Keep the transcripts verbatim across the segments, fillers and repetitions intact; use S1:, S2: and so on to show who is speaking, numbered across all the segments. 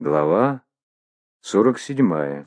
S1: Глава сорок седьмая.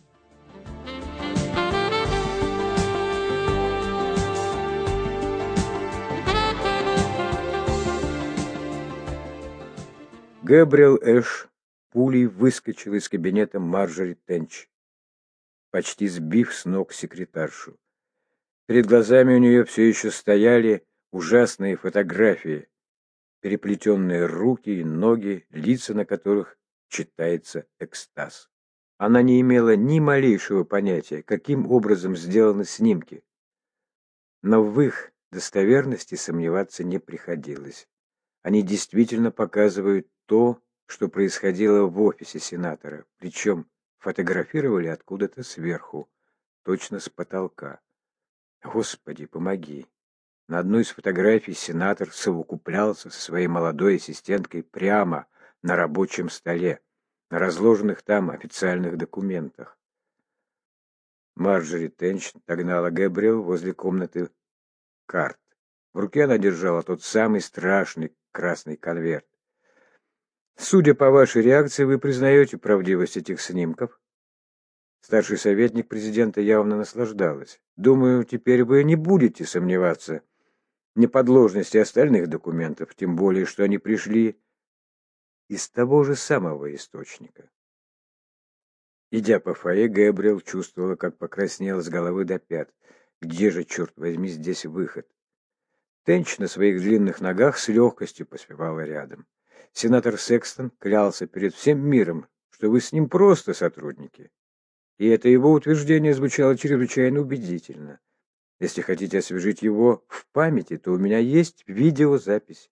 S1: Гэбриэл Эш пулей выскочил из кабинета Марджори Тенч, почти сбив с ног секретаршу. Перед глазами у нее все еще стояли ужасные фотографии, переплетенные руки и ноги, лица на которых читается экстаз. Она не имела ни малейшего понятия, каким образом сделаны снимки, но в их достоверности сомневаться не приходилось. Они действительно показывают то, что происходило в офисе сенатора, причем фотографировали откуда-то сверху, точно с потолка. Господи, помоги! На одной из фотографий сенатор совокуплялся со своей молодой ассистенткой прямо на рабочем столе, на разложенных там официальных документах. Марджори Тенч догнала Гэбриэл возле комнаты карт. В руке она держала тот самый страшный красный конверт. «Судя по вашей реакции, вы признаете правдивость этих снимков?» Старший советник президента явно наслаждалась. «Думаю, теперь вы не будете сомневаться в неподложности остальных документов, тем более, что они пришли из того же самого источника». Идя по фойе, Гэбриэл чувствовала, как покраснела с головы до пят. Где же, черт возьми, здесь выход? Тенч на своих длинных ногах с легкостью поспевала рядом. Сенатор Секстон клялся перед всем миром, что вы с ним просто сотрудники. И это его утверждение звучало чрезвычайно убедительно. Если хотите освежить его в памяти, то у меня есть видеозапись.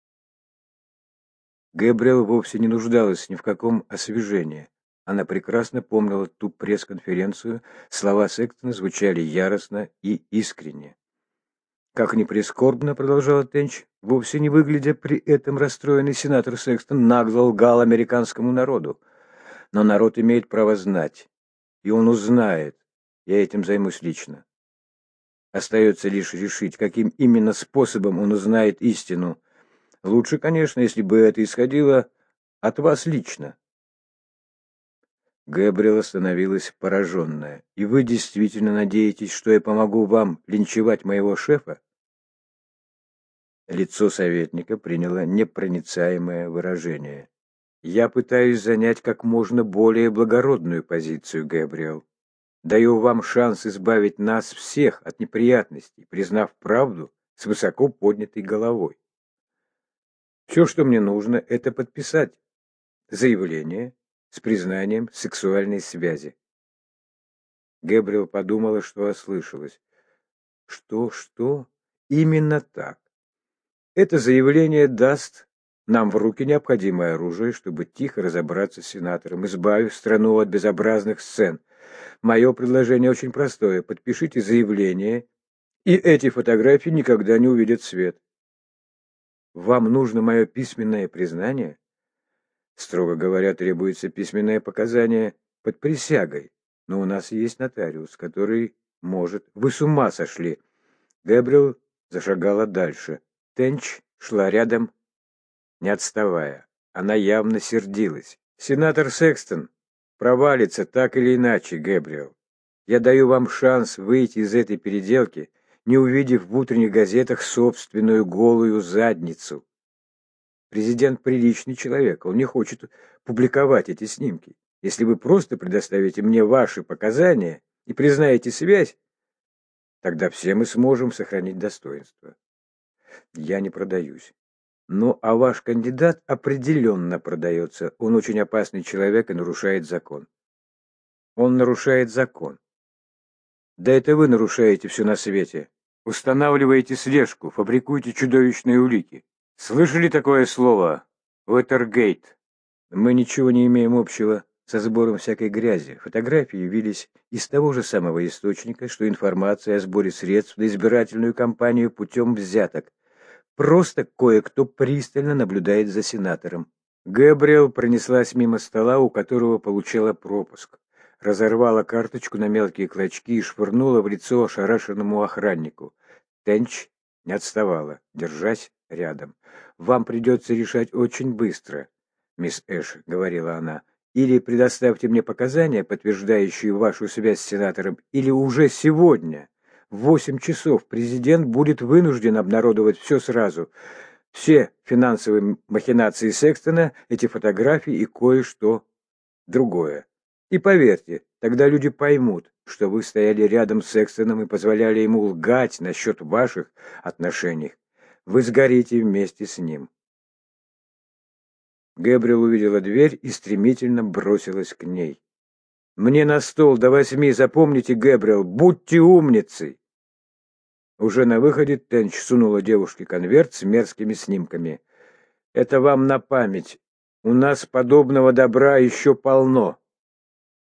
S1: Гэбриэл вовсе не нуждалась ни в каком освежении. Она прекрасно помнила ту пресс-конференцию, слова Секстона звучали яростно и искренне. Как ни прискорбно, продолжала Тенч, вовсе не выглядя при этом расстроенный сенатор Секстон нагло лгал американскому народу. Но народ имеет право знать, и он узнает. Я этим займусь лично. Остается лишь решить, каким именно способом он узнает истину. Лучше, конечно, если бы это исходило от вас лично. Гэбриэл остановилась пораженная. «И вы действительно надеетесь, что я помогу вам линчевать моего шефа?» Лицо советника приняло непроницаемое выражение. «Я пытаюсь занять как можно более благородную позицию, Гэбриэл. Даю вам шанс избавить нас всех от неприятностей, признав правду с высоко поднятой головой. Все, что мне нужно, это подписать заявление с признанием сексуальной связи». Гэбриэл подумала, что ослышалась. «Что, что? Именно так. Это заявление даст нам в руки необходимое оружие, чтобы тихо разобраться с сенатором, избавив страну от безобразных сцен. Мое предложение очень простое. Подпишите заявление, и эти фотографии никогда не увидят свет. Вам нужно мое письменное признание? Строго говоря, требуется письменное показание под присягой, но у нас есть нотариус, который может... Вы с ума сошли!» Гэбриэл зашагала дальше. Тенч шла рядом, не отставая. Она явно сердилась. «Сенатор Секстон провалится так или иначе, Гэбриэл. Я даю вам шанс выйти из этой переделки, не увидев в утренних газетах собственную голую задницу. Президент приличный человек, он не хочет публиковать эти снимки. Если вы просто предоставите мне ваши показания и признаете связь, тогда все мы сможем сохранить достоинство. Я не продаюсь. Ну, а ваш кандидат определенно продается. Он очень опасный человек и нарушает закон. Он нарушает закон. Да это вы нарушаете все на свете. Устанавливаете слежку, фабрикуете чудовищные улики. Слышали такое слово? Уотергейт. Мы ничего не имеем общего со сбором всякой грязи. Фотографии явились из того же самого источника, что информация о сборе средств на избирательную кампанию путем взяток. Просто кое-кто пристально наблюдает за сенатором. Гэбриэл пронеслась мимо стола, у которого получила пропуск. Разорвала карточку на мелкие клочки и швырнула в лицо ошарашенному охраннику. Тенч не отставала, держась рядом. «Вам придется решать очень быстро, мисс Эш», — говорила она. Или предоставьте мне показания, подтверждающие вашу связь с сенатором, или уже сегодня, в восемь часов, президент будет вынужден обнародовать все сразу. Все финансовые махинации Секстона, эти фотографии и кое-что другое. И поверьте, тогда люди поймут, что вы стояли рядом с Секстоном и позволяли ему лгать насчет ваших отношений. Вы сгорите вместе с ним. Гэбриэл увидела дверь и стремительно бросилась к ней. «Мне на стол до восьми, запомните, Гэбриэл, будьте умницей!» Уже на выходе Тенч сунула девушке конверт с мерзкими снимками. «Это вам на память. У нас подобного добра еще полно».